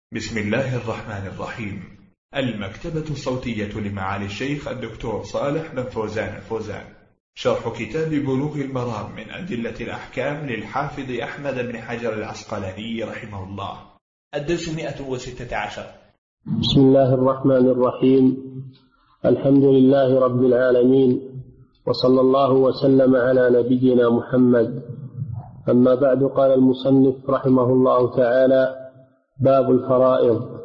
بسم الله الرحمن الرحيم. المكتبة الصوتية لمعالي الشيخ الدكتور صالح بن فوزان الفوزان، شرح كتاب بلوغ المرام من أدلة الأحكام للحافظ أحمد بن حجر العسقلاني رحمه الله. الدرس 116. بسم الله الرحمن الرحيم. الحمد لله رب العالمين، وصلى الله وسلم على نبينا محمد. أما بعد، قال المصنف رحمه الله تعالى: باب الفرائض.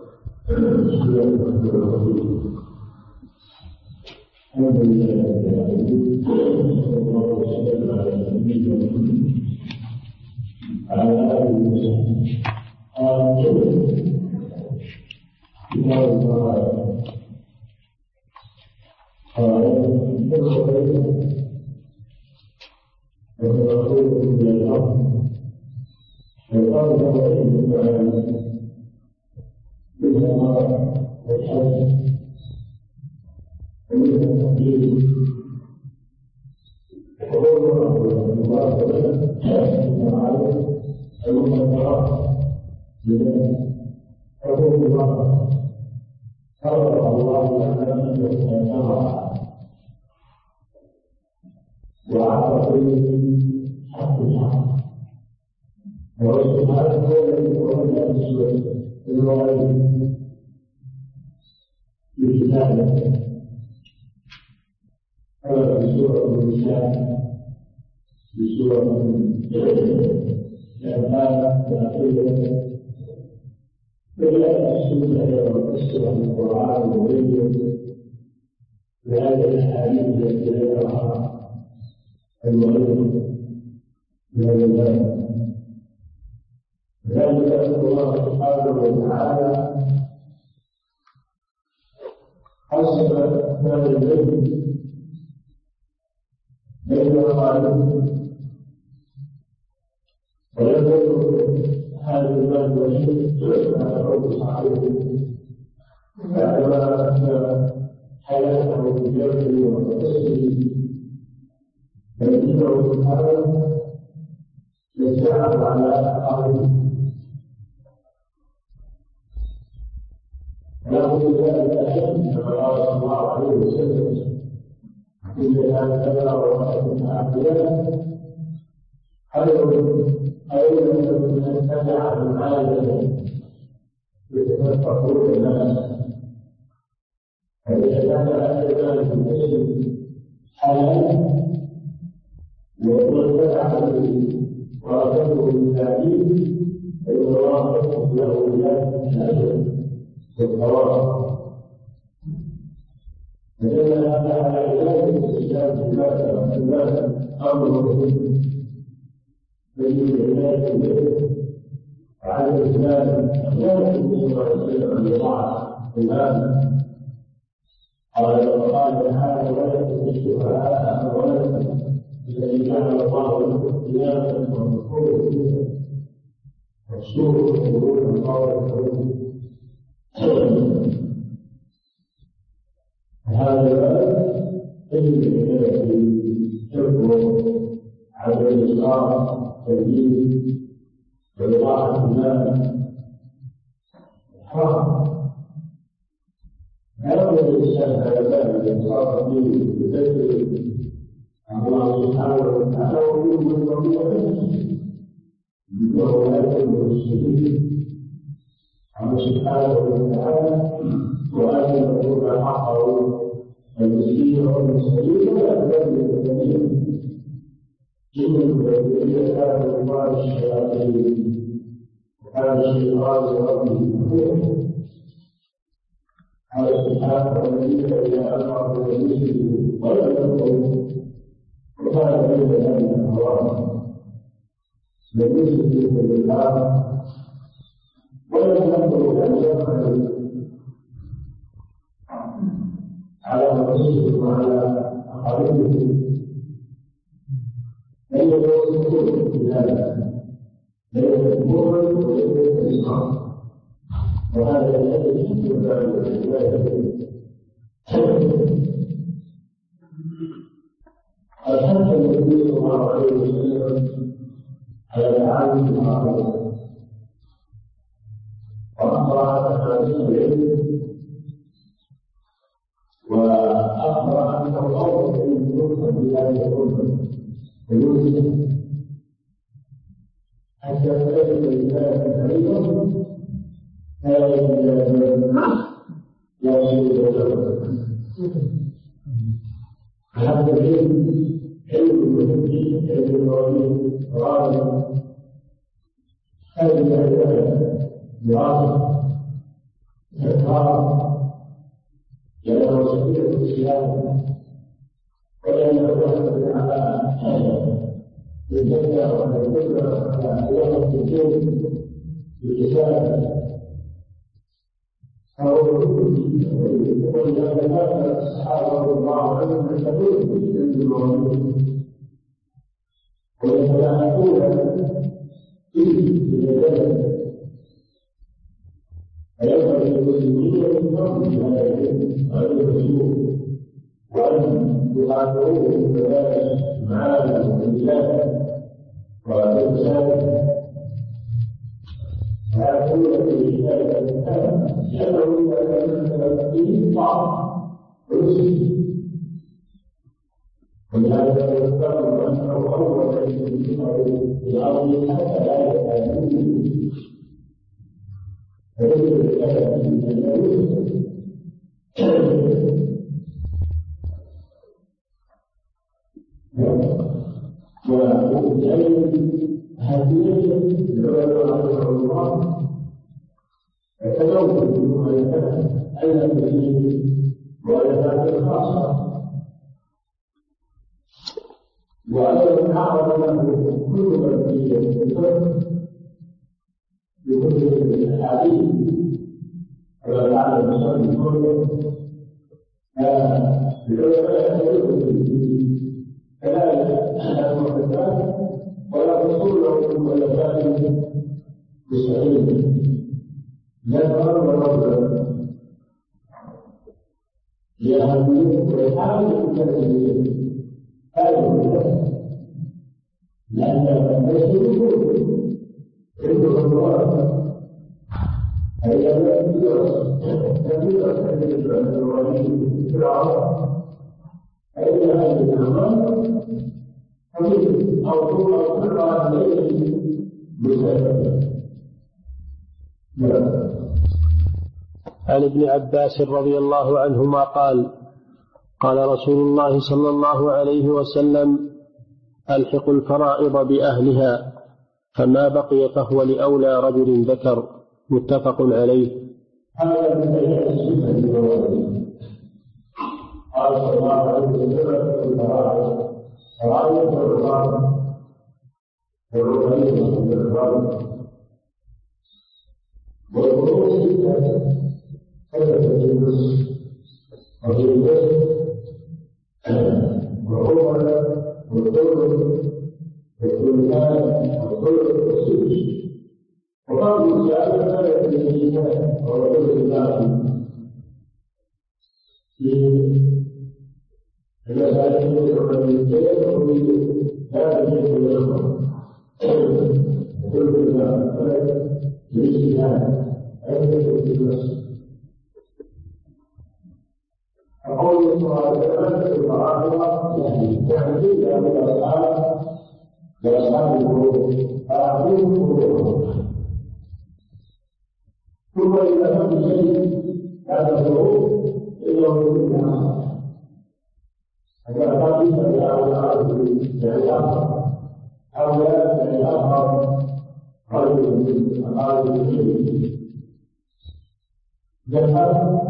صراحة العلم وأخبر أنه أول من يدخل بهذه الأمة ويوسف حتى تجد الإنسان فريقا لا يجوز هذا العلم علم المسلمين علم الوالدين غالبا هذه العلم دراسة إقرار لأنه سبيل الإسلام ولأنه يحمل على الجنة والقدرة على يوم الدين بالكتاب أو ولما كان الصحابة رضي الله عنهم يشهدون بالمعروفين ويتلاحقون فيه بالجنة فينبغي للمسلمين أن يفهموا بهذا العلم وأن يدرسوه وأن يقاتلوه بذلك معاني والبلاد والإنسان ويكون في ذلك لأنه إذا فيه طعم ويسلم ولهذا يذكر أنه أول شيء في الأرض حتى لا يكون فيجب الكلام من وبالتالي هذه العلماء رحمه الله يتزوج بالمؤلفات التي مؤلفات خاصة وأيضا عرض له كتبا في الفقه بكتب الحديث كما فعل المصنف كله العلماء يتزوج كذلك المحدثات ولا تصول له المؤلفات مستحيل لا تمر رجلا لأهميته ويحاول التسليم هذا لأن المسلمون عنده الله هي كثيرة من الوالدين في العرب أين هذه الأمر حديث أو طول أو قطعة ليس مسافر. عن ابن عباس رضي الله عنهما قال قال رسول الله صلى الله عليه وسلم ألحقوا الفرائض بأهلها فما بقي فهو لأولى رجل ذكر متفق عليه. هذا من بيان السنة النبوية. قال صلى الله عليه وسلم الفرائض فرائض الرقاب والرقية والرقاب والفروض ستة ثبتت في النص وفي النص والعمر والظلم والثلثان والظلم والسدس وقالوا السؤال ثبت في الإيمان ورسول الله في المسائل التي يدخل لا تجد الأخرى وكل الله ثبت في الإيمان عندك في النص. أقول صلى الله عليه وسلم الفرائض يعني من الأصحاب لأصحاب الفروض فأعطوهم فروضهم ثم إذا كان شيء هذا الفروض إنه يكون عصر هذا قال يعني آخر هؤلاء يعني آخر رجل من أقارب الشيء ذكر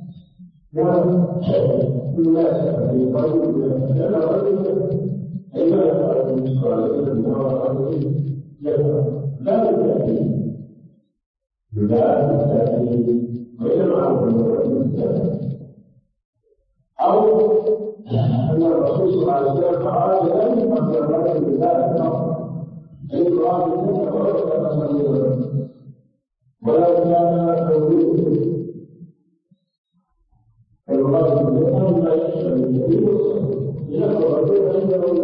والناس في قلب لأن الرجل عندما يقرأ المسؤول لا بالتأكيد لا بالتأكيد وإنما أو أن الرسول صلى الله عليه وسلم قال لن يقبل الرجل بذلك الأمر أي قرآن السنة ولو كان موجود الغالب يفهم ما يشاء من الكبير يقرأ عنده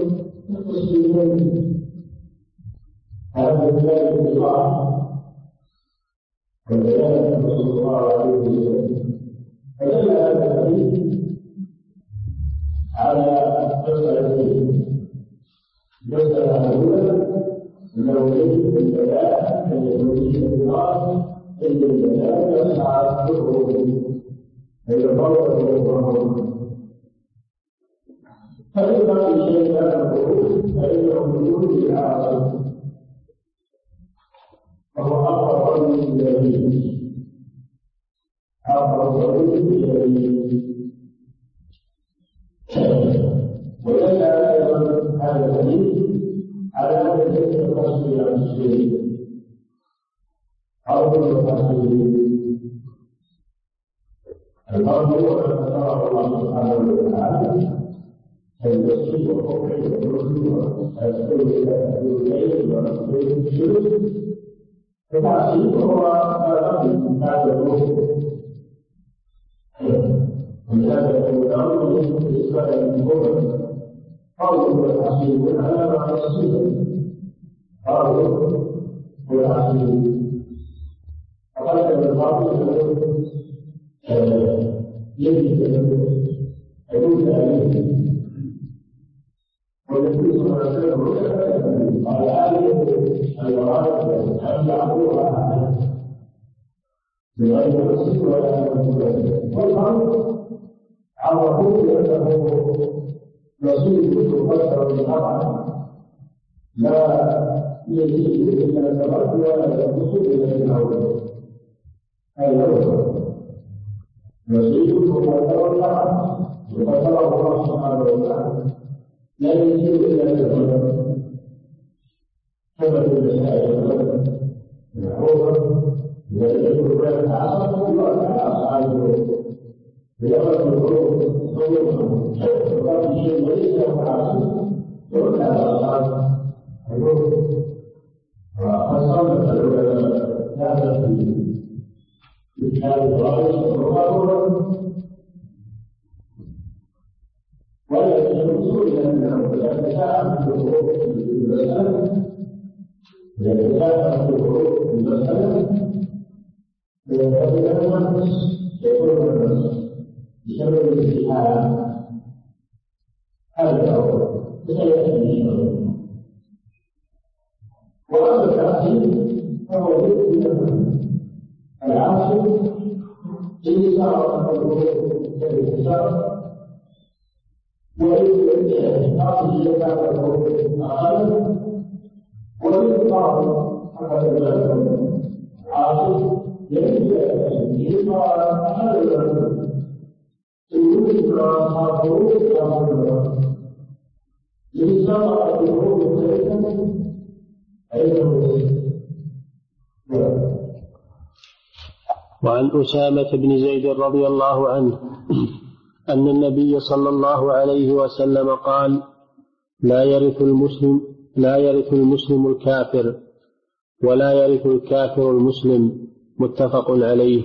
المسلمين هذا ذلك الإطلاق والبيان صلى الله عليه وسلم. فدل هذا الحديث على مسألتين: المسألة الأولى أنه يجب البيان أن يكون في النار إن البيان يسعى بالغرور فيضرب بالغرور، فإذا في شيء كان الغرور فإنه يكون بالعاصي وهو أقرب من اليمين، أقرب من اليمين. ودل أيضا هذا الحديث على أن ليس القصد عن الشرك أو القصد الأرض وأثر الله سبحانه وتعالى فالمسجد والكفر والرسل والأسئلة إلى الليل والرسل الشرك، فالتعصيب هو ما بقي من بعد الروح. ولهذا الأمر بالنسبة للكفر قالوا التعصيب على ما تصيب، قالوا التعصيب فقدم الباطل يجب يجوز عليه. والنبي صلى الله عليه وسلم قال هذه الورائد أن يعبدوها بغير نفس ولا مبالغة، والأمر عرفوه بأنه نصيب تقدر بالقطع لا يزيد إلا الثبات ولا ينقص إلا الأول. الأول نصيب تقدر بالقطع وقدره الله سبحانه وتعالى لا يزيد إلا الثبات، كما في المسائل المعروفة التي يقول بها تعصب الله تعالى عنه بلغة الحروف وقال شيء وليس له تعصب يقول هذا أصحاب الحروف. وأصلا هذا في كتاب الرئيس والمقارنة ولا يجوز إلا أنه يتساءل في الحروف المسألة يتساءل في الحروف المسألة فإذا النفس يكون النفس بسبب الاستحالة. هذا هو سيأتي وأما التعصيب فهو ضد العاصي إن صار كالإنسان وإن عاصي يكاد الحروف أقل وإن صار حتى الجنة عاصي يجب أن يقع هذا الأمر يوجد أصحابه هذا الأمر إن صار الحروف الثلاثة وعن أسامة بن زيد رضي الله عنه أن النبي صلى الله عليه وسلم قال: لا يرث المسلم الكافر ولا يرث الكافر المسلم، متفق عليه.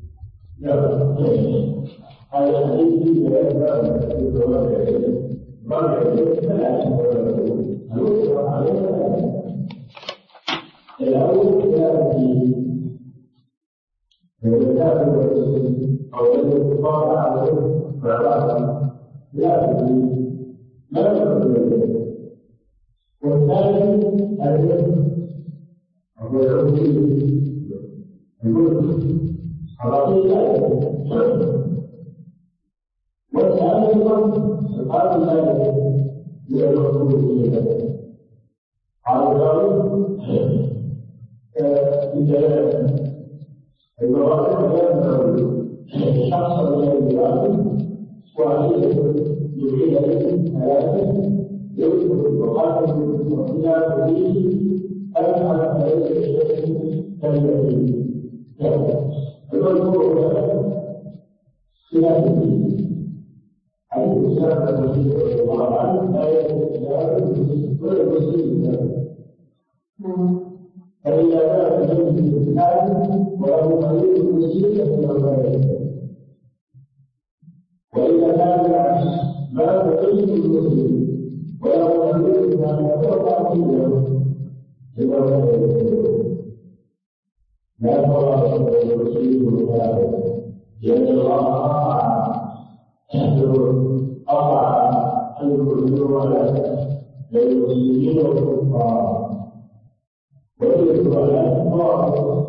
وإذا كان العكس لا تقيم المسلم ولا تقيم ما يتوقع فيه لا ترى لأن الله أطاع المؤمنين للمسلمين والكفار ويجب على الله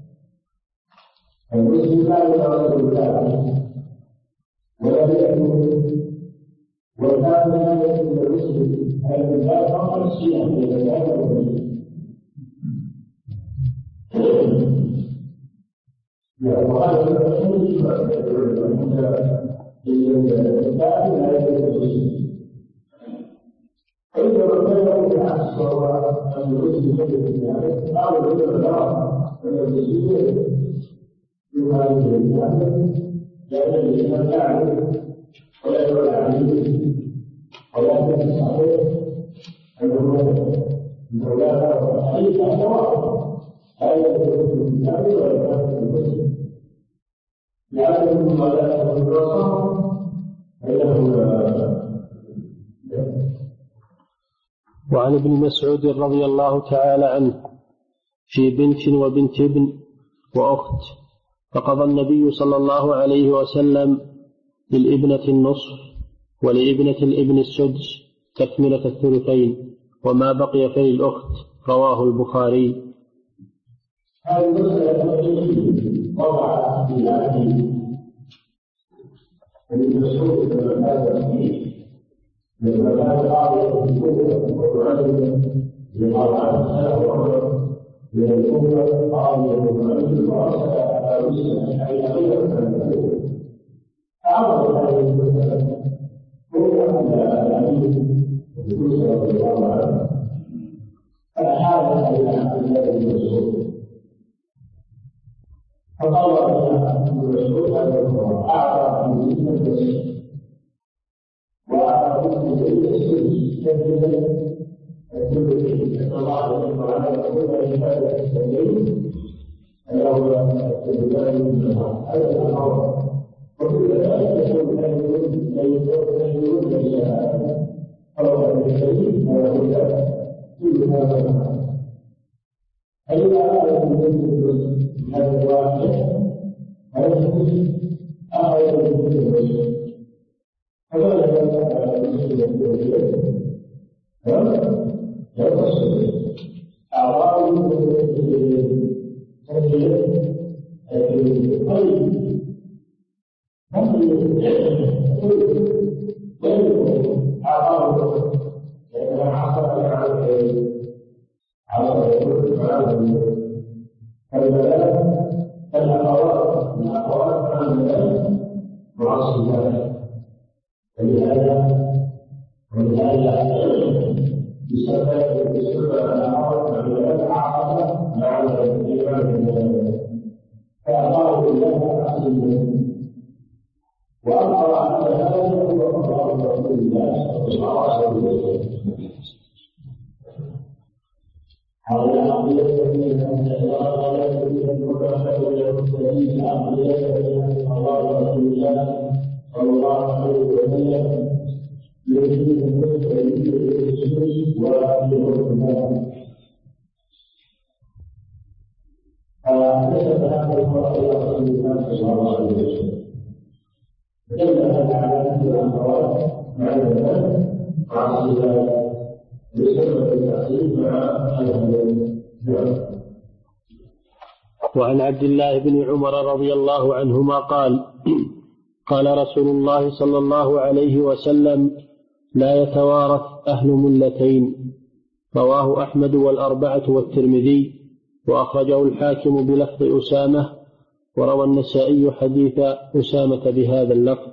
المسلم لا يعرف الله ولا يكون والكافر لا يكون المسلم هذا لا فقط شيئا من الكافر والمسلم وهذا الرسول الكافر لا يكون المسلم فإذا ربنا بالعكس وهو أن المسلم يجب أن قالوا إلى الله والمسلمين بهذه الإسلام لأن الإسلام يعرف ولا يولى عليه ولا يكون صحيح أنه لا حديث أسرار لا يكون الإسلام ولا يكون المسلم لأنه لا يكون الرسول فإنه وعن ابن مسعود رضي الله تعالى عنه في بنت وبنت ابن وأخت فقضى النبي صلى الله عليه وسلم للابنة النصف ولابنة الابن السدس تكملة الثلثين وما بقي فللأخت رواه البخاري. هذه المسألة وضع في هذه ابن مسعود هذا فيه لما كان قاضي وعلم لقضاء السنة من الأمة قاضي وعلم وأرسل على مسلم حين غير من أعرض هذه المسألة هو أن الأمين يقول رضي الله عنه فأحال إلى عبد الله بن مسعود فقال ابن مسعود أنه أعطى من جسم البشر وأعطى من السجن كذلك الثلثين الله عليه وسلم عبادة السبيل أنه الثلثان من الله هذا الأمر وكل ذلك يكون لا يكون للشهادة أو الشهيد ولا بد كل هذا الأمر فإذا أعلم من هذا الواحد فيجوز أخذ من الرسل فلا يجوز على المسلم الوجود يتصل أعراض تسجيل طيب ويكون أعراض لأنها حصل على فالبلاء الأخوات من أخوات عن البلاء معصي ذلك ولهذا بسبب الأخوات عن البلاء عقد مع الإمام فأقام الله عزيزا وأقر على هذا هو قضاء رسول الله صلى الله عليه وسلم حول عقلية من الله ولا يكون المكافأة إلى المرسلين عقلية من الله رسول الله صلى الله عليه وسلم يريد المرسلين بالرسول وبالرسول فنسب هذا القرآن إلى رسول الله صلى الله عليه وسلم دل هذا على أن الأخوات مع البنات مع الصلاة بسبب التعصيب مع أهل. وعن عبد الله بن عمر رضي الله عنهما قال قال رسول الله صلى الله عليه وسلم لا يتوارث أهل ملتين رواه أحمد والأربعة والترمذي وأخرجه الحاكم بلفظ أسامة وروى النسائي حديث أسامة بهذا اللفظ.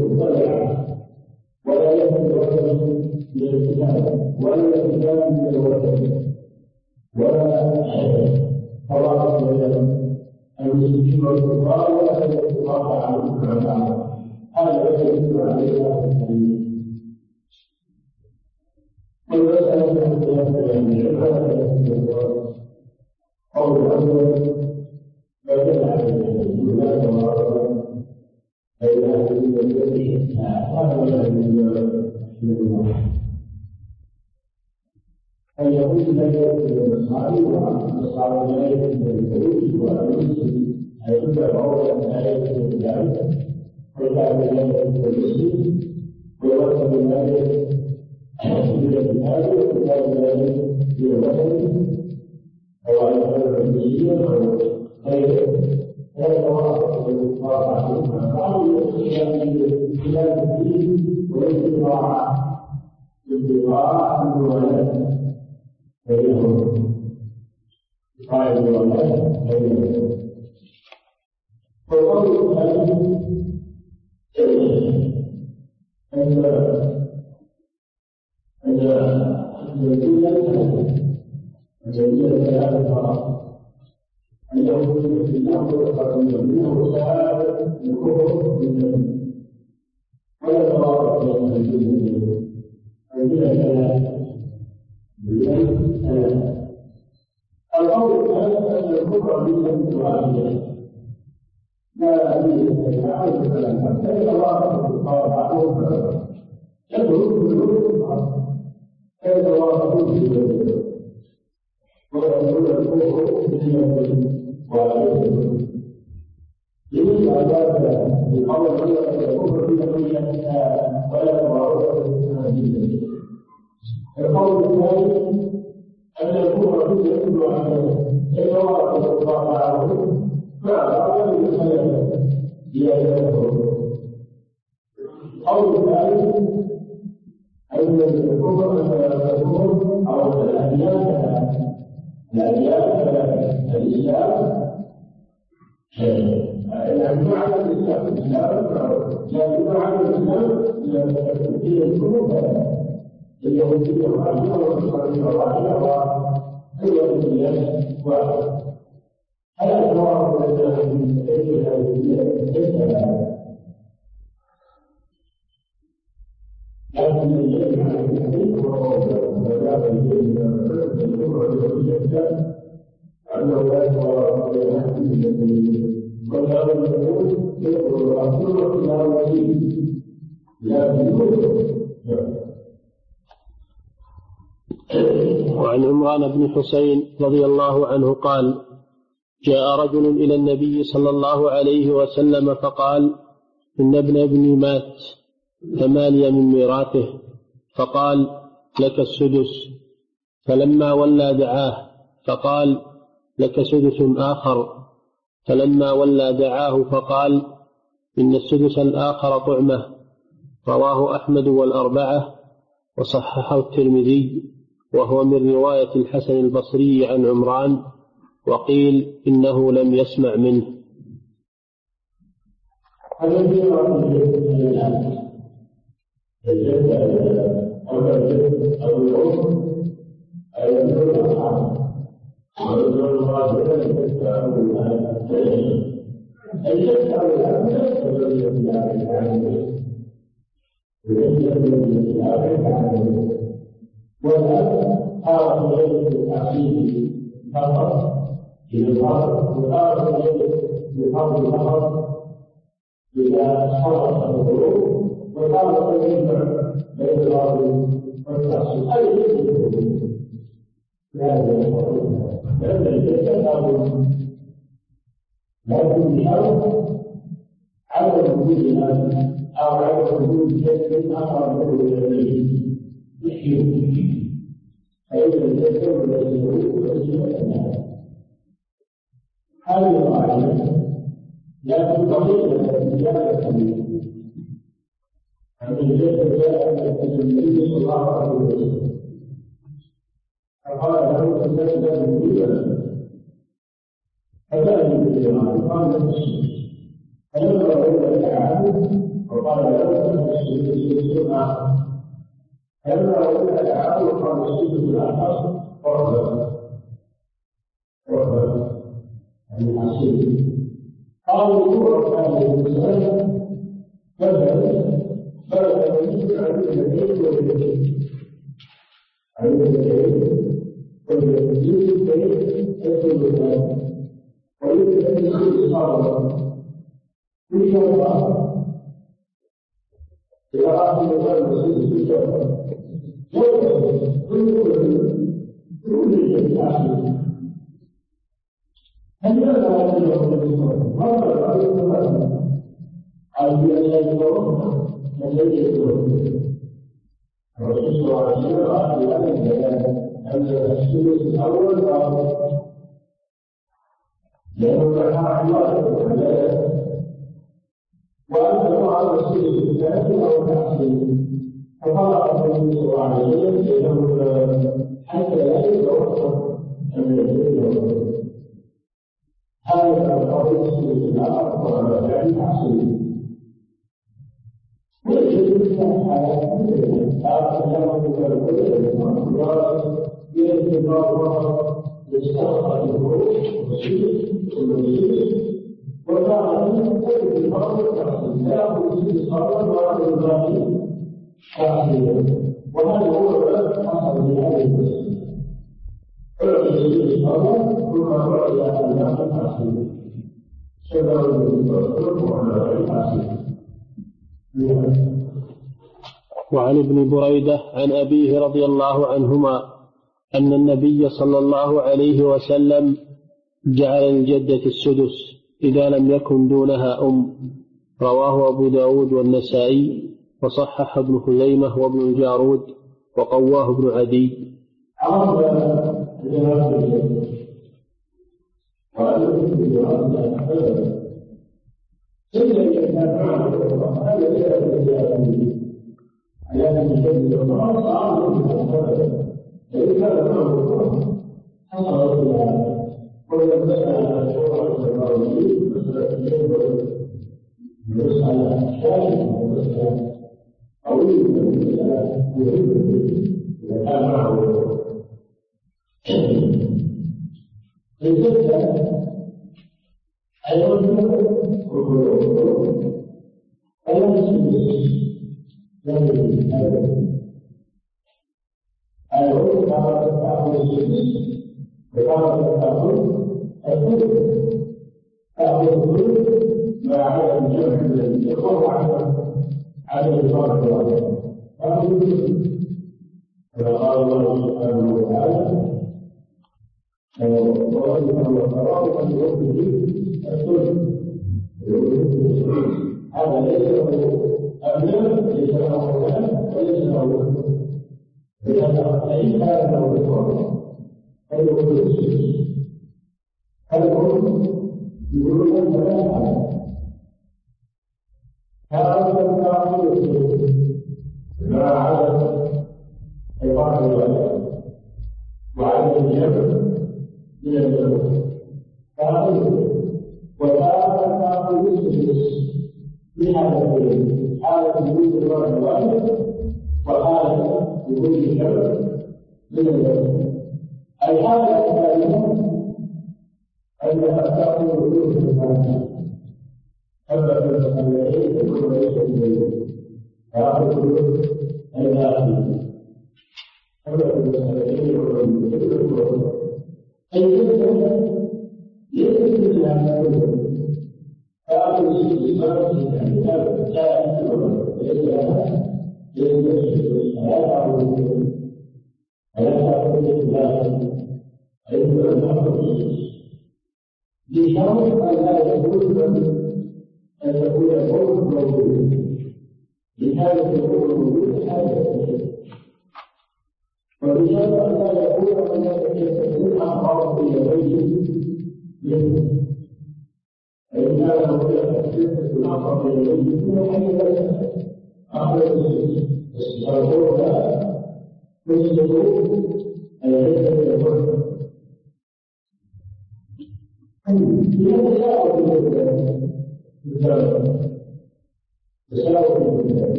ولا يكون ولا ولا فرق بين المسلمين والكفار ولا بين الكفار بعضهم عن بعض. هذا يدل عليها والمسألة قول الأول بدل عليه الولاة والعرب بين أهل الذين هذا أن يقول لا يؤمن بالمصاري والمصاري لا يؤمن بالفلوس والمسلم هيبدأ أولا لا يؤمن بالله ويجعل لا يؤمن بالمسلم ويوصل بالله إلى الكتاب ويجعل ذلك إلى الوطن أو على غير المسلمين أو غيره هذا واقع واقع بعض خلاف الدين والاستطاعة الولاء بينهم قائد الولاء بينهم. والقول الثاني أن الجزيرة ثلاث مرات أن يكون في الأمر القديم منه سائر الكفر بالجنة ولا تضارب بين الجنة الجنة ثلاثة. القول الثالث أن الكفر بالجنة واحدة لا أدري يعود ثلاثة فإن الله بعضهم يدخل في الكفر كيف واقعون في الجنة ويقول الكفر بالجنة واحدة. لماذا ذلك؟ بقول الله الكفر بالجنة ولا تضارب بالجنة. القول الثاني أن الكفر بالجنة واحدة كيف واقع الله عنه فأعلم بالخير لأجله. القول الثالث أن الكفر أو الأديان الإسلام يعني معنى الإسلام لكن معنى الإسلام هي الكفر اليهودية والعربية والنصرانية والعربية وهي الديانة واحدة. هذا الجواب الذي ليس لكن يجب على الحديث وبيان الكفر اليهودية أنه لا يتوافق بين أهل الدين والآن يقول يقول الرسول إلى وجهه لا يقول. وعن عمران بن حسين رضي الله عنه قال: جاء رجل إلى النبي صلى الله عليه وسلم فقال: إن ابني مات فما لي من ميراثه؟ فقال: لك السدس. فلما ولى دعاه فقال: لك سدس آخر. فلما ولى دعاه فقال: إن السدس الآخر طعمة. رواه أحمد والأربعة وصححه الترمذي، وهو من رواية الحسن البصري عن عمران، وقيل إنه لم يسمع منه. والآن أعرف إليه بالتعقيد فقط في الفرق، وأعرف إليه بالفرق فقط إذا صرف الظروف، وأعرف إليه بين الأرض والتعصيب. أي شيء لأن الجسد لكن بشرط عدم وجود الناس أو عدم وجود جسد أقرب منه إليه يحيي. فإذا الجسد الذي يوجد الناس هذه القاعدة لا تنطبق التي جاءت به أن الجسد جاء النبي صلى الله عليه وسلم فقال له تزداد بالجبل فبدأ بالجمال قال له فلما رأى العالم وقال له السجود آخر. فلما رأى العالم وقال السجود الآخر وعن ابن بريدة عن أبيه رضي الله عنهما أن النبي صلى الله عليه وسلم جعل الجدة السدس إذا لم يكن دونها رواه أبو داود والنسائي وصحح ابن خزيمة وابن الجارود وقواه ابن عدي.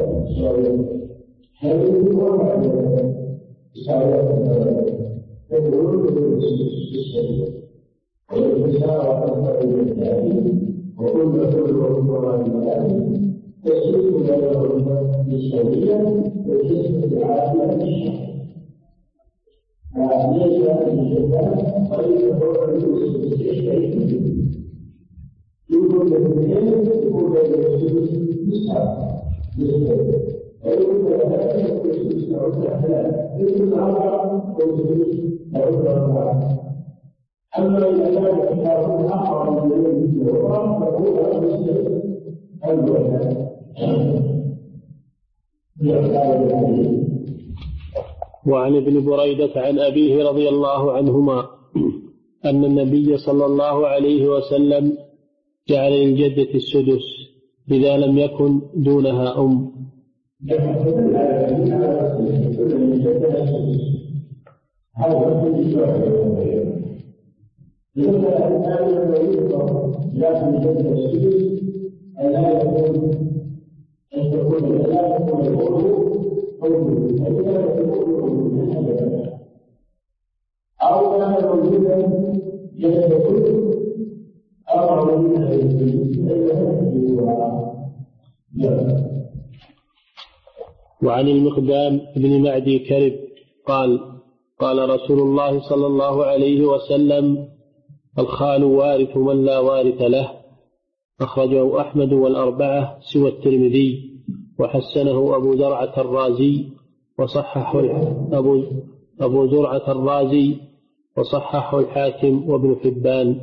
وعن ابن بريدة عن أبيه رضي الله عنهما أن النبي صلى الله عليه وسلم جعل للجدة السدس إذا لم يكن دونها أم. وعن المقدام بن معدي كرب قال قال رسول الله صلى الله عليه وسلم الخال وارث من لا وارث له. أخرجه أحمد والأربعة سوى الترمذي وحسنه أبو زرعة الرازي أبو زرعة الرازي وصححه الحاكم وابن حبان.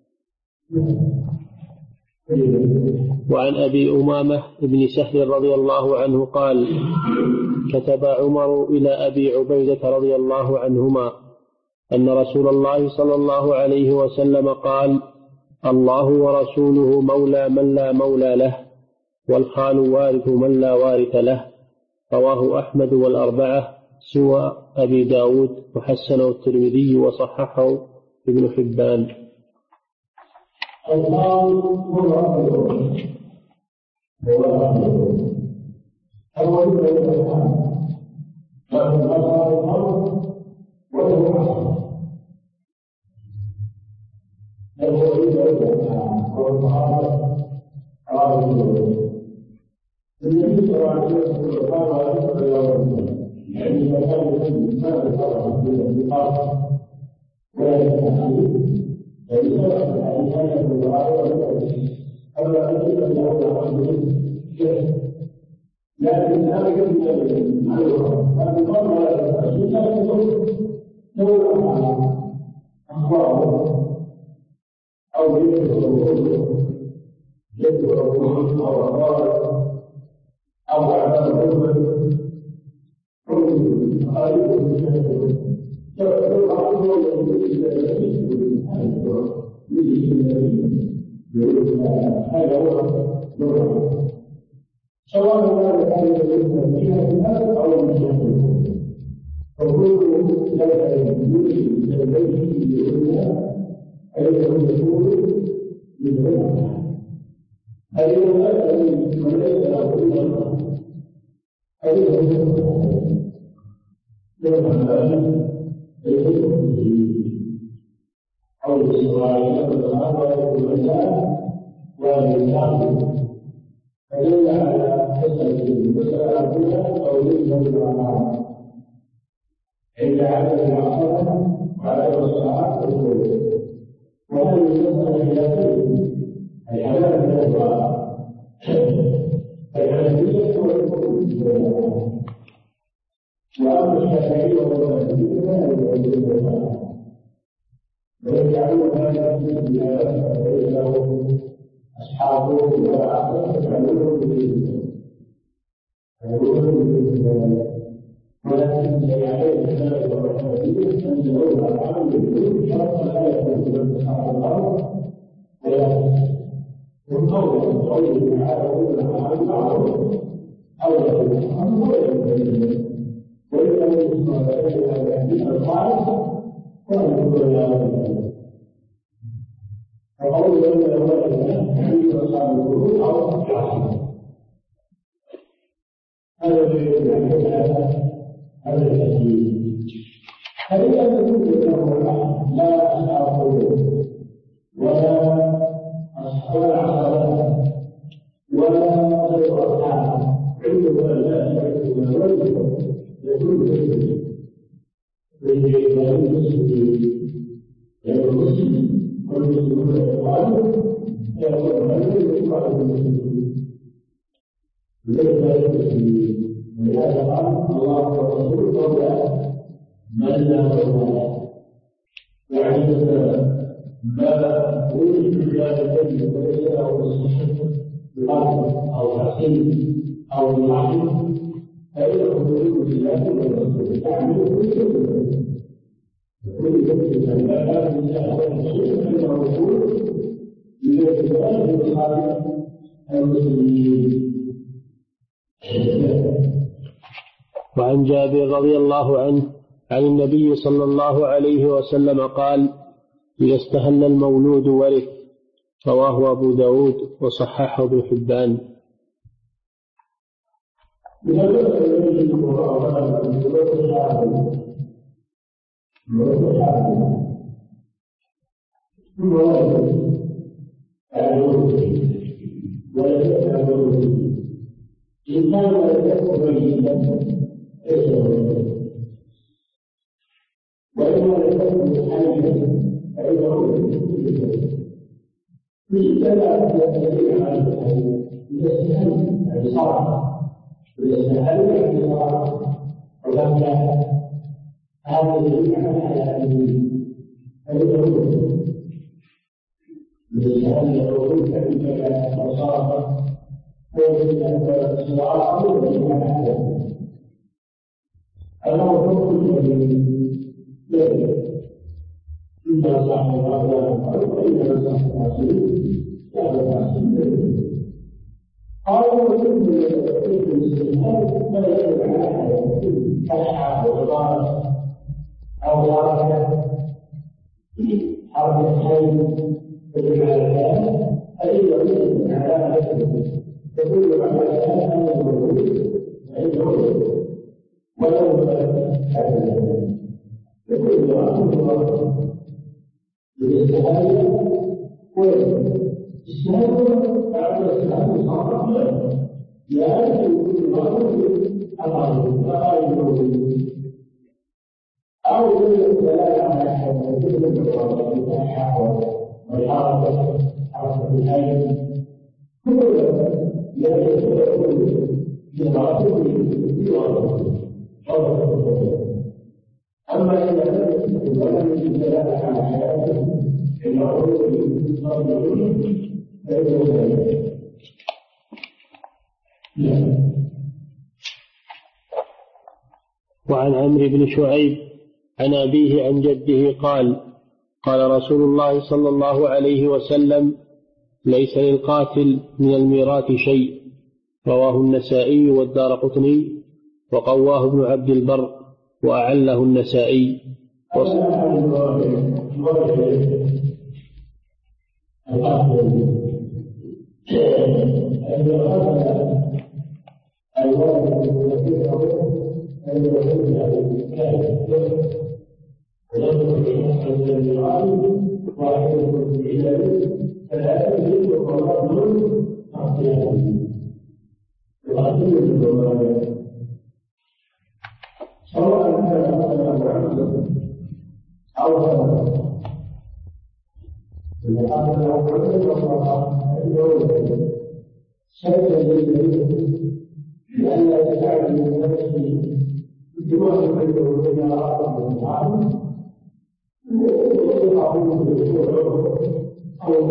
وعن أبي أمامة بن سهل رضي الله عنه قال كتب عمر إلى أبي عبيدة رضي الله عنهما أن رسول الله صلى الله عليه وسلم قال الله ورسوله مولى من لا مولى له والخال وارث من لا وارث له. رواه أحمد والأربعة سوى أبي داود وحسنه الترمذي وصححه ابن حبان. هذا يريد أن يكون هذا التسليم. فإذا كنت لا أصحابه ولا عصابه ولا غير أصحابه عندما لا يكون رجل يكون مسلم والمسلمون يفعلون يقول من يفعل المسلمين ليس المسلمين ولهذا قال الله ورسوله قولا من لا قول يعني ما أريد بذلك وليس له الصحة بقلب أو حسين أو بمعنى فإنه يريد بذلك والرسول تعمل كل ذلك أن لا يكون الرسول لذلك بخالف المسلمين. وعن جابر رضي الله عنه عن النبي صلى الله عليه وسلم قال: إذا استهل المولود ورث. رواه أبو داود وصححه ابن حبان. إن كان يكون ميتا وإن يكون حيا فإنه في ثلاث يستطيع على الحي يستهل بصراحة ويستهل بصراحة ولما هذا يدل على حياته فإنه يستهل الرسول كأنك بصراحة ويجب أن الصراع أمر بما نحن الأمر الذي يجب إذا صاحب الأعلام وإذا صاحب العصير لا بالعصير قالوا وجد الاستثناء لا يجب على حياة كشعة وغضارة أو غارة حرب الحي يجب على الحياة أيضا يجب على حياة يقول على أن المولود فإنه ولو هذا يقول الله بالاستهانة والاستهانة على الاستهانة صعبة لأن يكون المولود العظيم فقال المولود أو يقول لا على حياة يقول المولود والحركة حركة الحي كل لا يستطيع يضعفه أما إذا لم يجد له على حياته إنه وعن عمرو بن شعيب عن أبيه عن جده قال: قال رسول الله صلى الله عليه وسلم: ليس للقاتل من الميراث شيء. رواه النسائي والدارقطني وقواه ابن عبد البر وأعله النسائي. سواء كان أو لأن يتعلم من نفسه بجوار بيته بين رأسه ومعه ويقعون بالدكتور أو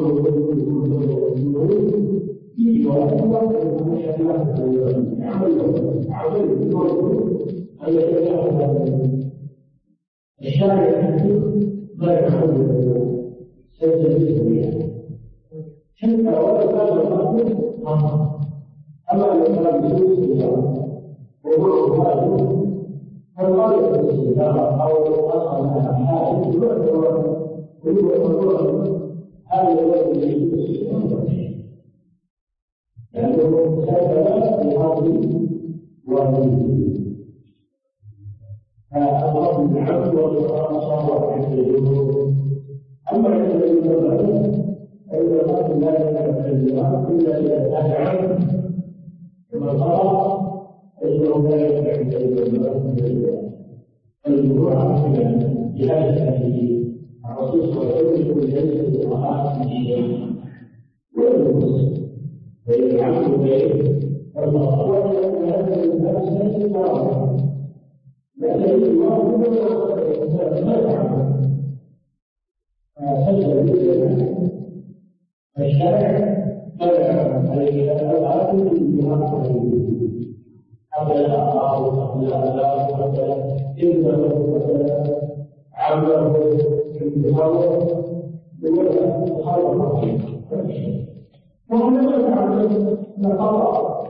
الشارع ما يحول سيد حتى ولا كان الرجل أما لو كان بسوء وهو هذا فالغالب الاستدامة أو أصلا حاجة ويقول هذا الذي لأنه سبب في هذه والديه. فالرب بالعبد والصلاة عند الجمهور. أما إذا لم يكن فإذا الرب لا يتبع الجماعة إلا إذا كان عبد كما قال فإنه لا يتبع الجماعة. الجمهور على بهذا الحديث الرسول صلى الله عليه وسلم ليس بالمرأة من شيء ولا المسلم فيجعله بيده فالمرأة يكون هذا الناس ليس مرأة لكن الله ما يفعل فسجل بيده الشارع فرع عليه الألعاب بمرأة حتى يقع قبل الألعاب حتى إنه عمله بالتحول بوجه الخالق وهو لم يتعلم نقرأ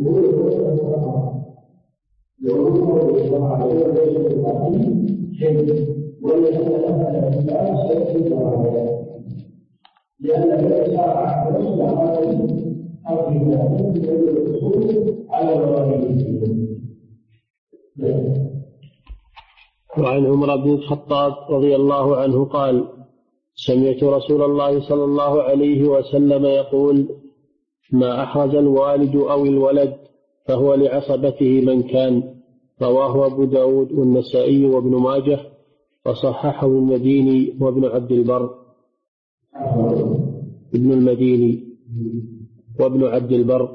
يقول الله عليه وليس بالقديم شيء وليس لها الأسباب سيكون عليها لأن لا شرع ولا عمل أرض الله الأصول على الوالدين. وعن عمر بن الخطاب رضي الله عنه قال: سمعت رسول الله صلى الله عليه وسلم يقول: ما أحرز الوالد أو الولد فهو لعصبته من كان. رواه أبو داود والنسائي وابن ماجه وصححه المديني وابن عبد البر. ابن المديني وابن عبد البر.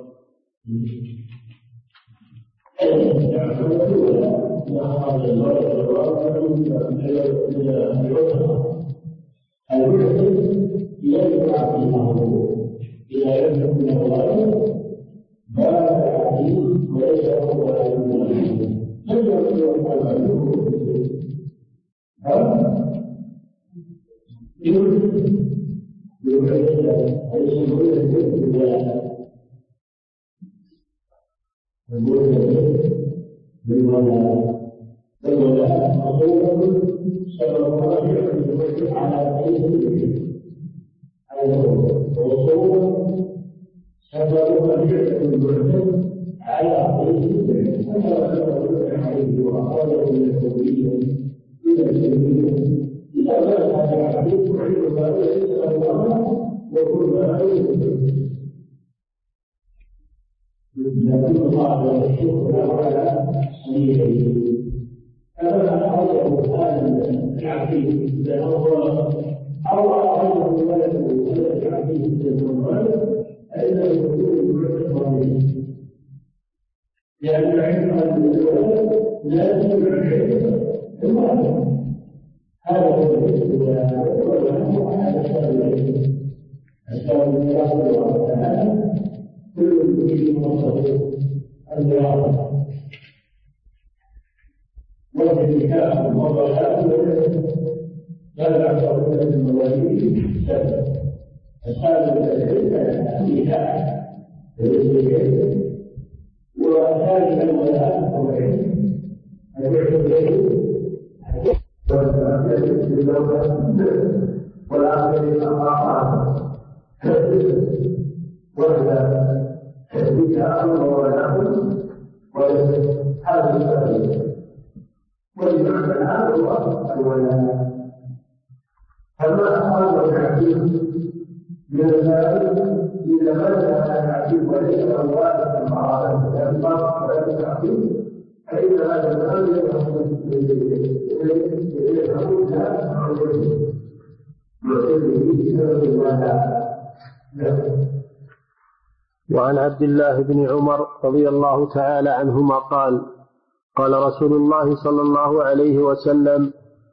وعن عبد الله بن عمر رضي الله تعالى عنهما قال: قال رسول الله صلى الله عليه وسلم: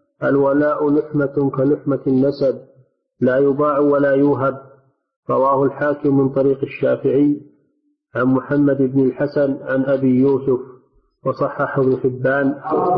الولاء لحمة كلحمة النسب لا يباع ولا يوهب. رواه الحاكم من طريق الشافعي عن محمد بن الحسن عن أبي يوسف وصححه ابن حبان.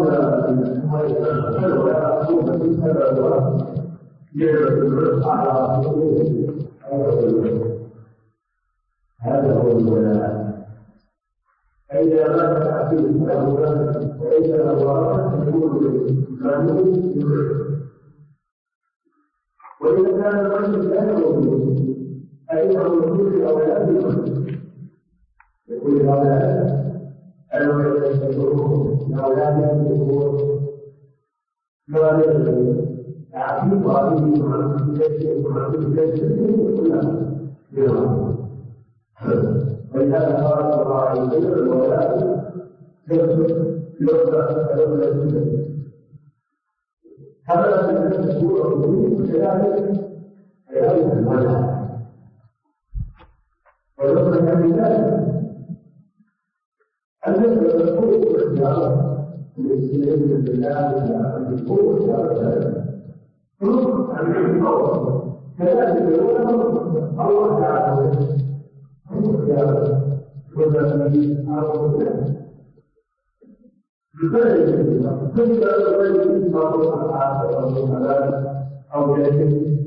هذا هو الولاء. فإذا مات أخيه له ولد وليس له ورثة يكون المأمون وإذا كان الرجل لا يموت فإنه يكون لأولاده يكون لأولاده الولد أولادها الذكور ما يجب تعريف هذه ولهذا قال الله عليه وسلم الولاد يرضى هذا من الشروع كذلك الولد ويرضى من ذلك الذي يقول الاختيار بالاستجابه بالله والقوه والعباده كذلك الله تعالى اختيار والذي أعرفه كل الغيب يصاب الحاسة أو الحلال أو يجب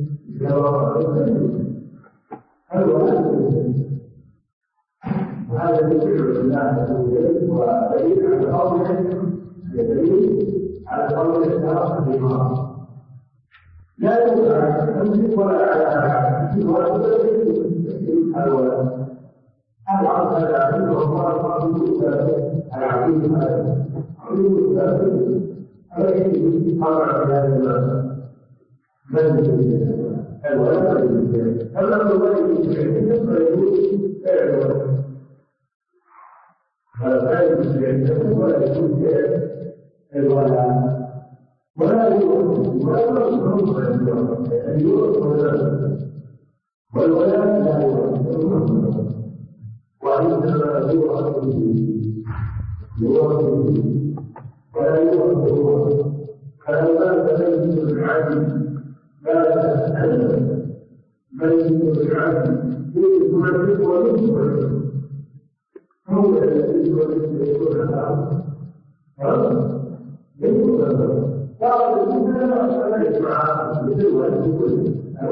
وهذا يدل الله عز وجل ودليل على قوله دليل على قوله الشرع بالإمام لا يدل على التمسك ولا على ولا الولد هذا عرض العقيد والله العقيد الذي قرر بهذا المعنى الولد فلما الولد فيكون فعل فلا يكون ولا يكون الولد ولا يكون والولد لا يكون وإنما يوحد ولا يوحد فلما تبين العدل لا تتألم بين العدل يجب ويجب هو الذي يكون هذا يجب قال الإنسان يسمع مثل الولد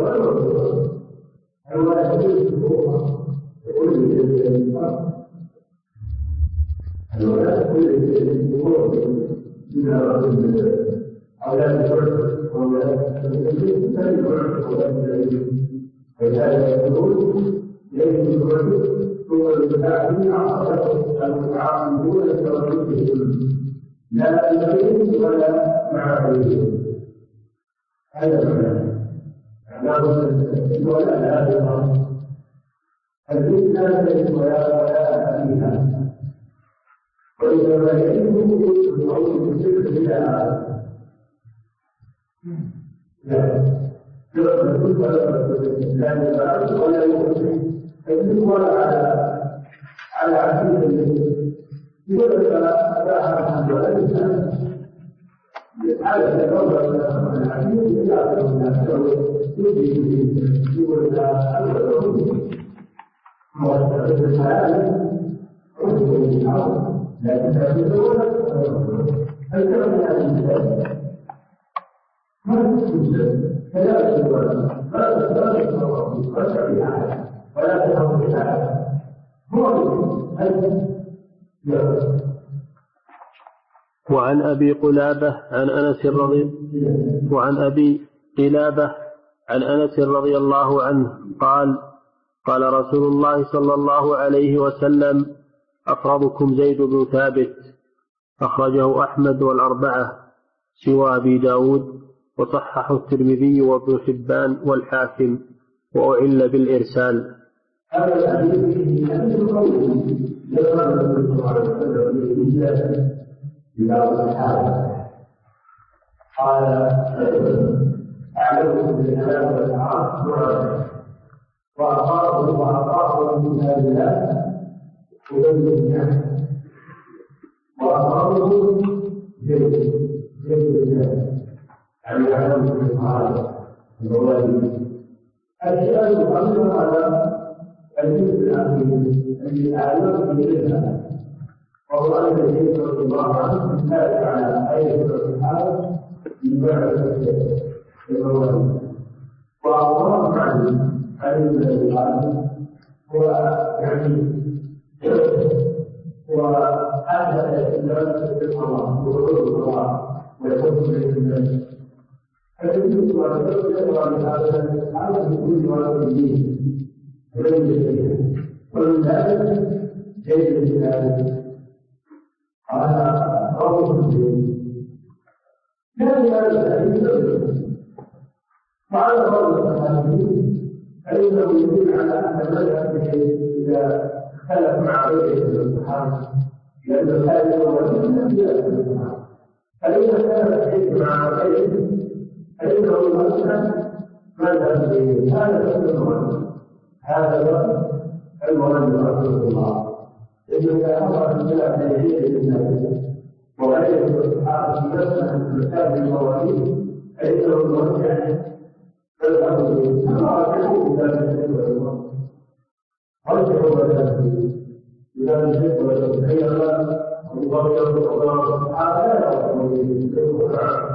الولاد كل الأمور منها رجل أولاد الرجل وأولاد الرجل لا يعرف أولاد الرجل ولهذا يقول يجب الرجل هو المتعامل عقبته المتعاملون التوحيد لا بغيره ولا مع غيره هذا معناه الولد هذا الفتنة ليس ولا فيها وإذا يجب الوعود بالسر إلى هذا لا يبعد ولا يجب ولا على عقيدة يقول أباها الولد على الدولة العقيدة يعلم يقول الولد مؤثر في الحياة لكن تقول الكلام الإنسان ما تسجل كذلك الولد لا تتصرف في أحد ولا تخاف في أحد وعن أبي قلابة عن أنس رضي الله عنه قال قال رسول الله صلى الله عليه وسلم أقربكم زيد بن ثابت أخرجه أحمد والأربعة سوى أبي داود وصححه الترمذي وابن حبان والحاكم وأعل بالإرسال. هذا الحديث قوله يقرأ الرسول صلى الله عليه وسلم ببعض الحال قال أعلمكم بالحلال والحرام وأقرأه من كتاب الله وبين الناس وأقرأه جيد الناس يعني يعلم بالحرام الوالد الشيء يقدم على الجزء الأخير الذي أعلم به وهو أن النبي صلى الله عليه وسلم مثال على آية الصحابة من بعد الوالد وأقرأ عنه عليه الصلاة هو يعني وأحدث الإسلام في الله وحلول الله ويكون في الناس فالنبي صلى الله عليه وسلم يقرأ من هذا بكل والدين ومن ذلك جيد الإسلام قال ربه كان هذا وعلى قول المسلمين فإنه يدل على أن مذهب إذا اختلف مع غيره من الصحابة لأن الحاجة والسنة لا تنفع فإذا كان الحج مع غيره فإنه المذهب مذهب هذا المذهب هذا المذهب رسول الله إنه إذا أمر بالله بيده بالنبي وغيره الصحابة نفسه من مسائل المواليد فإنه المرجع فالأمر كما رجعوا إلى الشيخ رجعوا إلى الشيخ والتبحير ويضرب الصحابة لا يقومون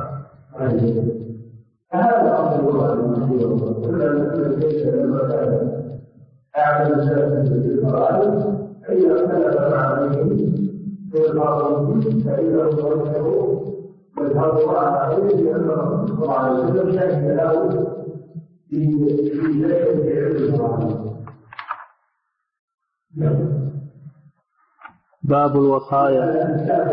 فهذا أمر الله المشهور كل الشيء لما كان أعلم الناس بالفرائض فإذا اختلف مع غيره في الفرائض فإنه يرجعوا والهرب عليه لأن الرسول صلى الله عليه وسلم شهد له في ذلك الفرائض. باب الوصايا.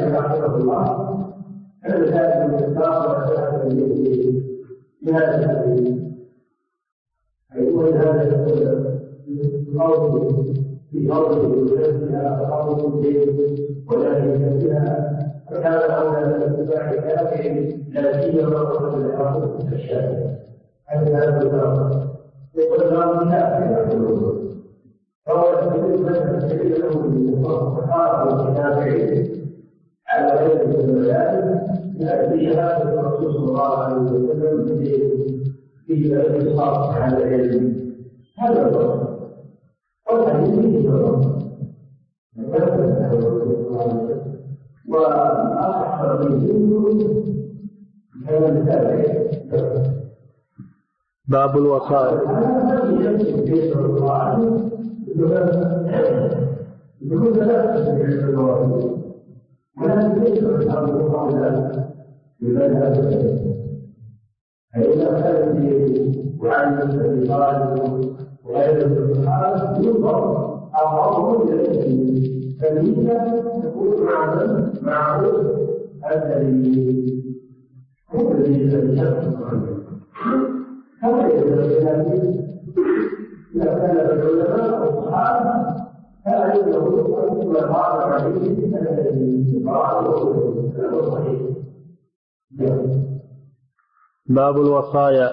في أرض وجدها أرض ولا يجدها فكان أولى الاتباع كافٍ لا سيما قبل الحرب الشافعي هذا الكلام يقول الإمام الشافعي فهو يستدل له بالصحابة والشافعي على غير الولايات بشهادة الرسول صلى الله عليه وسلم في الاتصال على العلم هذا الوصف والحديث وأصح باب الوصايا. وغير الصحابة ينظر أمرهم إليه فمنها تكون معه الذي هو الذي يشرف عنه كما يقول إذا كان العلماء والصحابة فأنه يكون هذا عليه الذي يقرأه صحيح. باب الوصايا.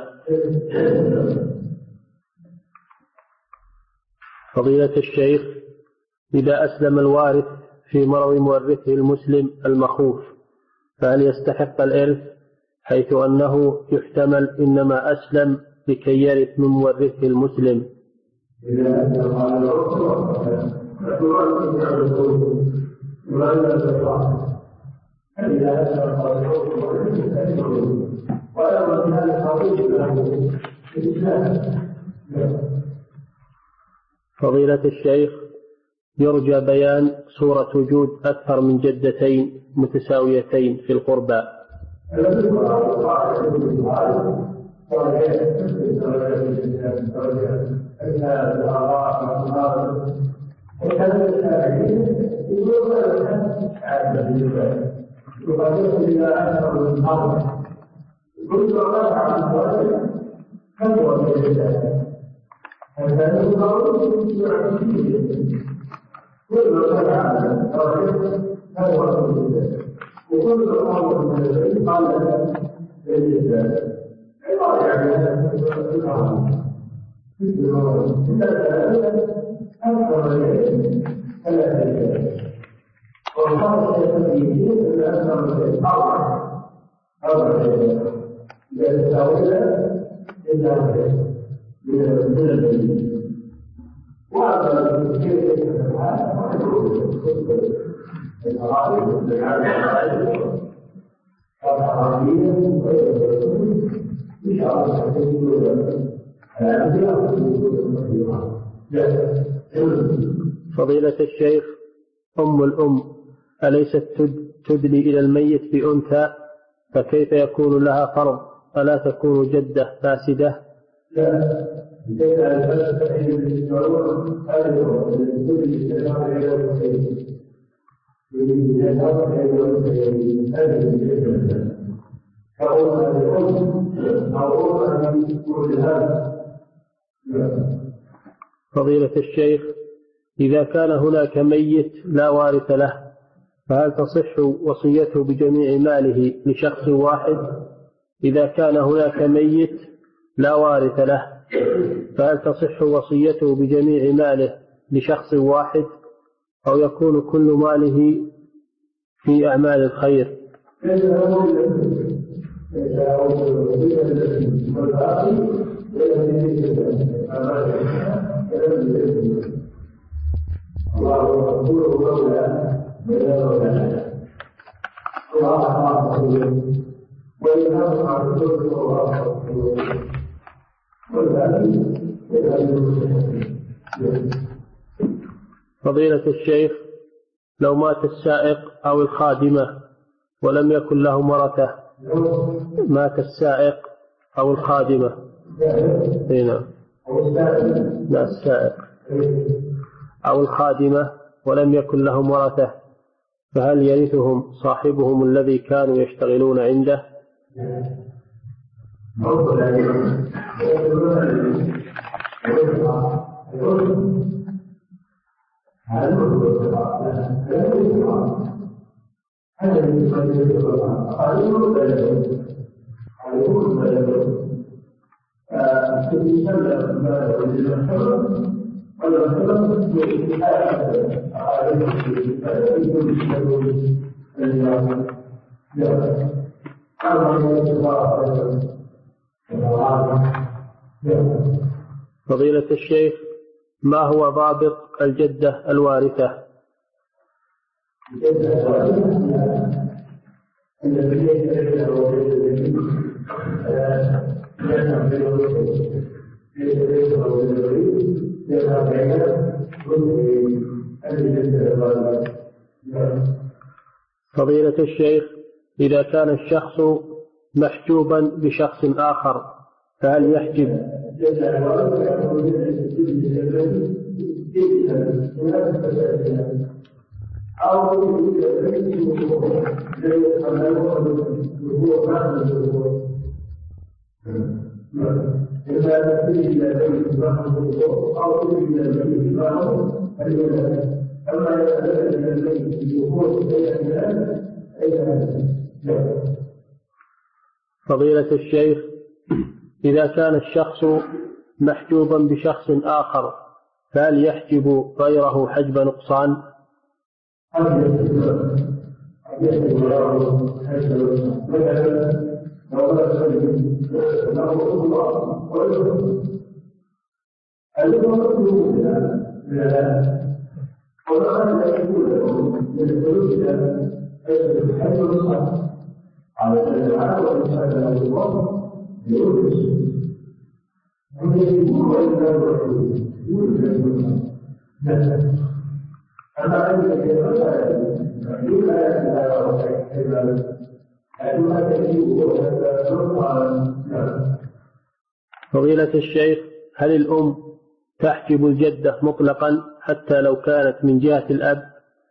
فضيلة الشيخ، إذا أسلم الوارث في مرض مورثه المسلم المخوف فهل يستحق الإرث حيث أنه يحتمل إنما أسلم لكي يرث من مورثه المسلم؟ فضيلة الشيخ، يرجى بيان صورة وجود أكثر من جدتين متساويتين في القربى. فضيلة الشيخ، أم الأم أليست تدلي إلى الميت بأنثى فكيف يكون لها فرض ألا تكون جدة فاسدة؟ فضيلة الشيخ، إذا كان هناك ميت لا وارث له فهل تصح وصيته بجميع ماله لشخص واحد؟ إذا كان هناك ميت لا وارث له فهل تصح وصيته بجميع ماله لشخص واحد أو يكون كل ماله في أعمال الخير؟ فضيلة الشيخ، لو مات السائق أو الخادمة ولم يكن لهم ورثة، مات السائق أو الخادمة هنا لا السائق أو الخادمة ولم يكن لهم ورثة، فهل يرثهم صاحبهم الذي كانوا يشتغلون عنده؟ فضيلة الشيخ، ما هو ضابط الجدة الوارثة؟ فضيلة الشيخ، إذا كان الشخص محجوبا بشخص آخر فهل يحجب؟ فضيلة الشيخ، إذا كان الشخص محجوبا بشخص آخر فهل يحجب غيره حجب نقصان؟ فضيلة الشيخ، هل الأم تحجب الجدة مطلقا حتى لو كانت من جهة الأب؟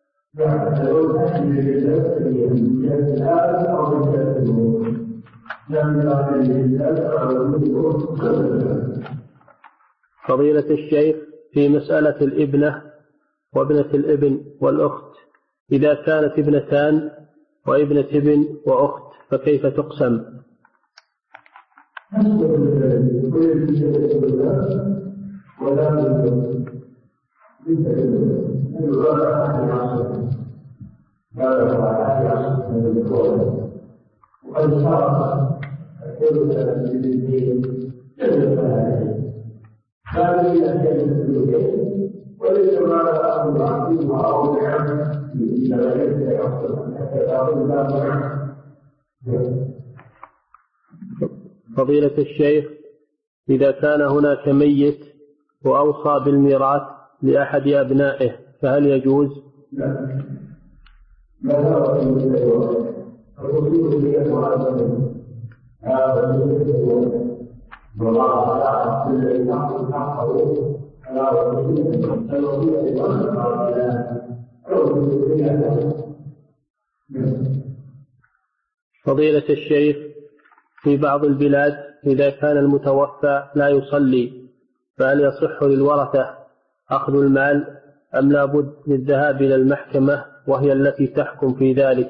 فضيلة الشيخ، في مسألة الابنة وابنة الابن والأخت، إذا كانت ابنتان وابنة ابن وأخت فكيف تقسم؟ فضيلة الشيخ، إذا كان هناك ميت وأوصى بالميراث لأحد أبنائه فهل يجوز؟ فضيلة الشيخ، في بعض البلاد إذا كان المتوفى لا يصلي فهل يصح للورثة أخذ المال أم لا بد للذهاب إلى المحكمة وهي التي تحكم في ذلك؟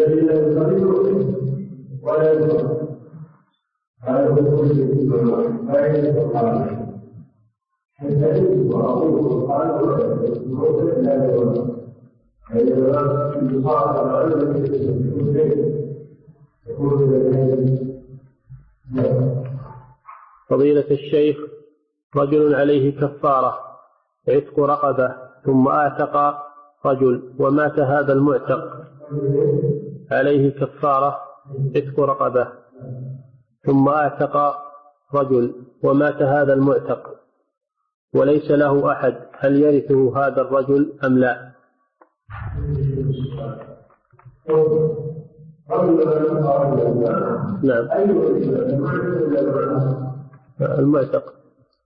فضيلة الشيخ، رجل عليه كفارة عتق رقبة ثم أعتق رجل ومات هذا المعتق، عليه كفارة عتق رقبة ثم أعتق رجل ومات هذا المعتق وليس له أحد، هل يرثه هذا الرجل أم لا؟ نعم، المعتق.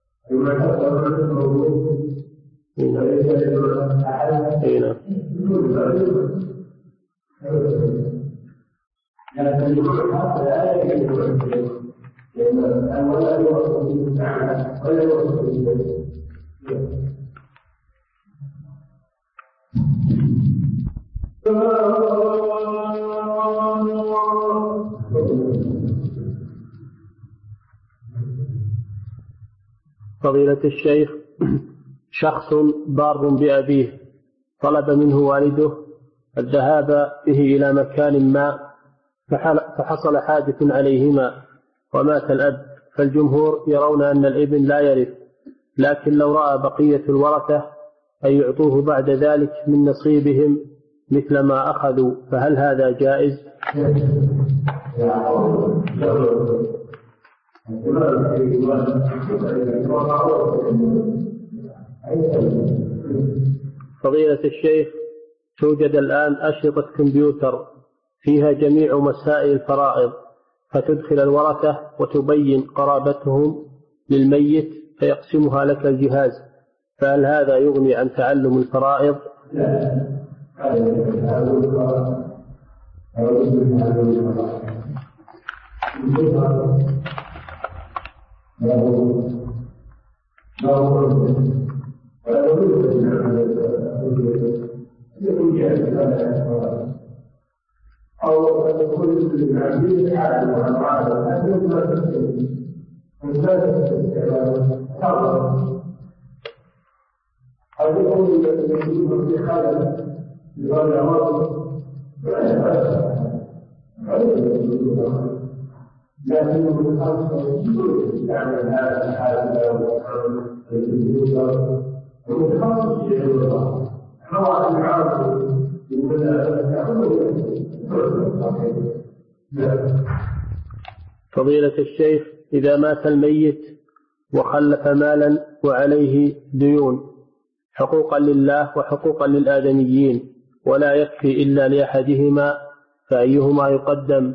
فضيلة الشيخ، شخص بار بأبيه طلب منه والده الذهاب به إلى مكان ما فحصل حادث عليهما ومات الأب، فالجمهور يرون أن الابن لا يرث، لكن لو رأى بقية الورثة أن يعطوه بعد ذلك من نصيبهم مثل ما أخذوا، فهل هذا جائز؟ فضيلة الشيخ، توجد الآن أشرطة كمبيوتر فيها جميع مسائل الفرائض، فتدخل الورثة وتبين قرابتهم للميت فيقسمها لك الجهاز، فهل هذا يغني عن تعلم الفرائض؟ فضيلة الشيخ، إذا مات الميت وخلف مالا وعليه ديون حقوقا لله وحقوقا للآدميين ولا يكفي إلا لأحدهما، فأيهما يقدم؟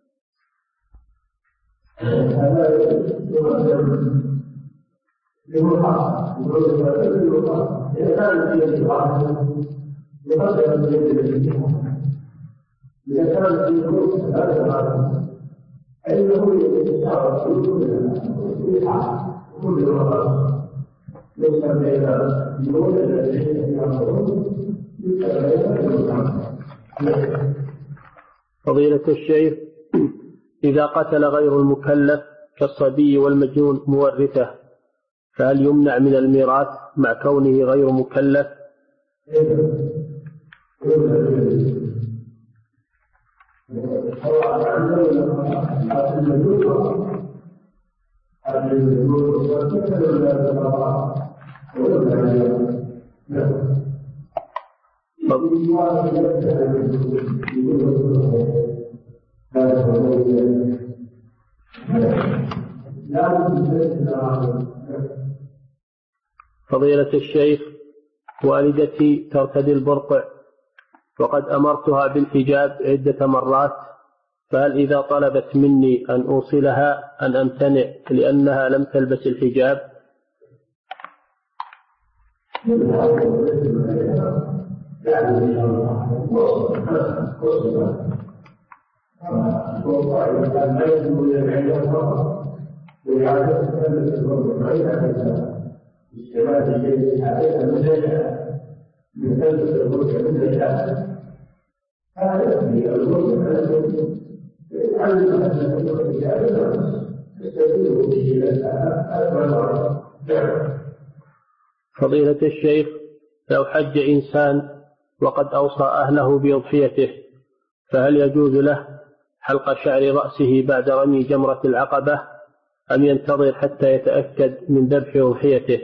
فضيلة الشيخ، إذا قتل غير المكلف كالصبي والمجنون مورثه فهل يمنع من الميراث مع كونه غير مكلف؟ فضيلة الشيخ، والدتي ترتدي البرقع وقد أمرتها بالحجاب عدة مرات، فهل إذا طلبت مني أن أوصلها أن أمتنع لأنها لم تلبس الحجاب؟ فضيلة الشيخ، لو حج إنسان وقد أوصى أهله بأضحيته فهل يجوز له حلق شعر رأسه بعد رمي جمرة العقبة أم ينتظر حتى يتأكد من ذبح أضحيته؟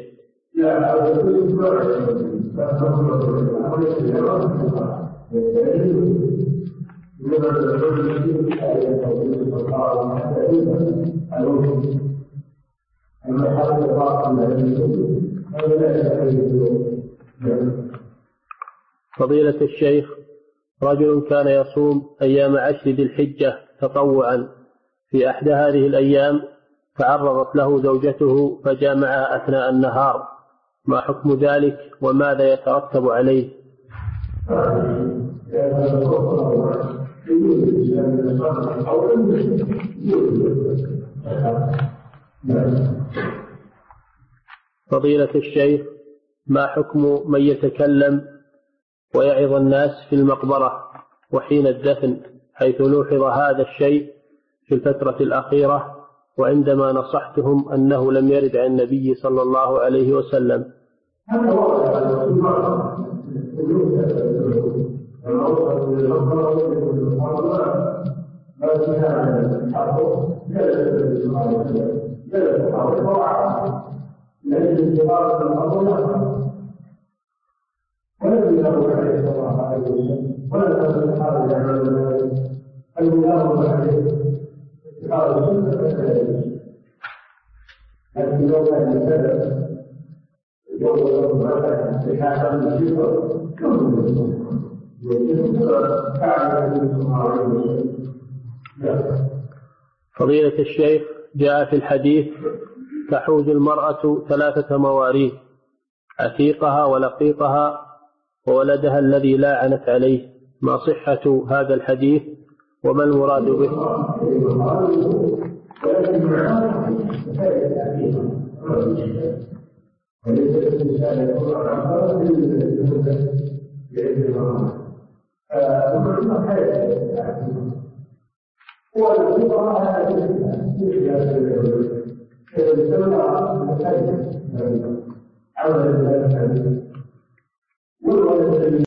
فضيلة الشيخ، رجل كان يصوم أيام 10 ذي الحجة تطوعا، في أحدى هذه الأيام تعرضت له زوجته فجامعها أثناء النهار، ما حكم ذلك وماذا يترتب عليه؟ فضيلة الشيخ، ما حكم من يتكلم ويعظ الناس في المقبرة وحين الدفن، حيث لوحظ هذا الشيء في الفترة الأخيرة وعندما نصحتهم أنه لم يرد عن النبي صلى الله عليه وسلم؟ فضيلة الشيخ، جاء في الحديث تحوز المرأة 3 مواريث: عتيقها ولقيطها وولدها الذي لاعنت عليه، ما صحة هذا الحديث وما المراد به؟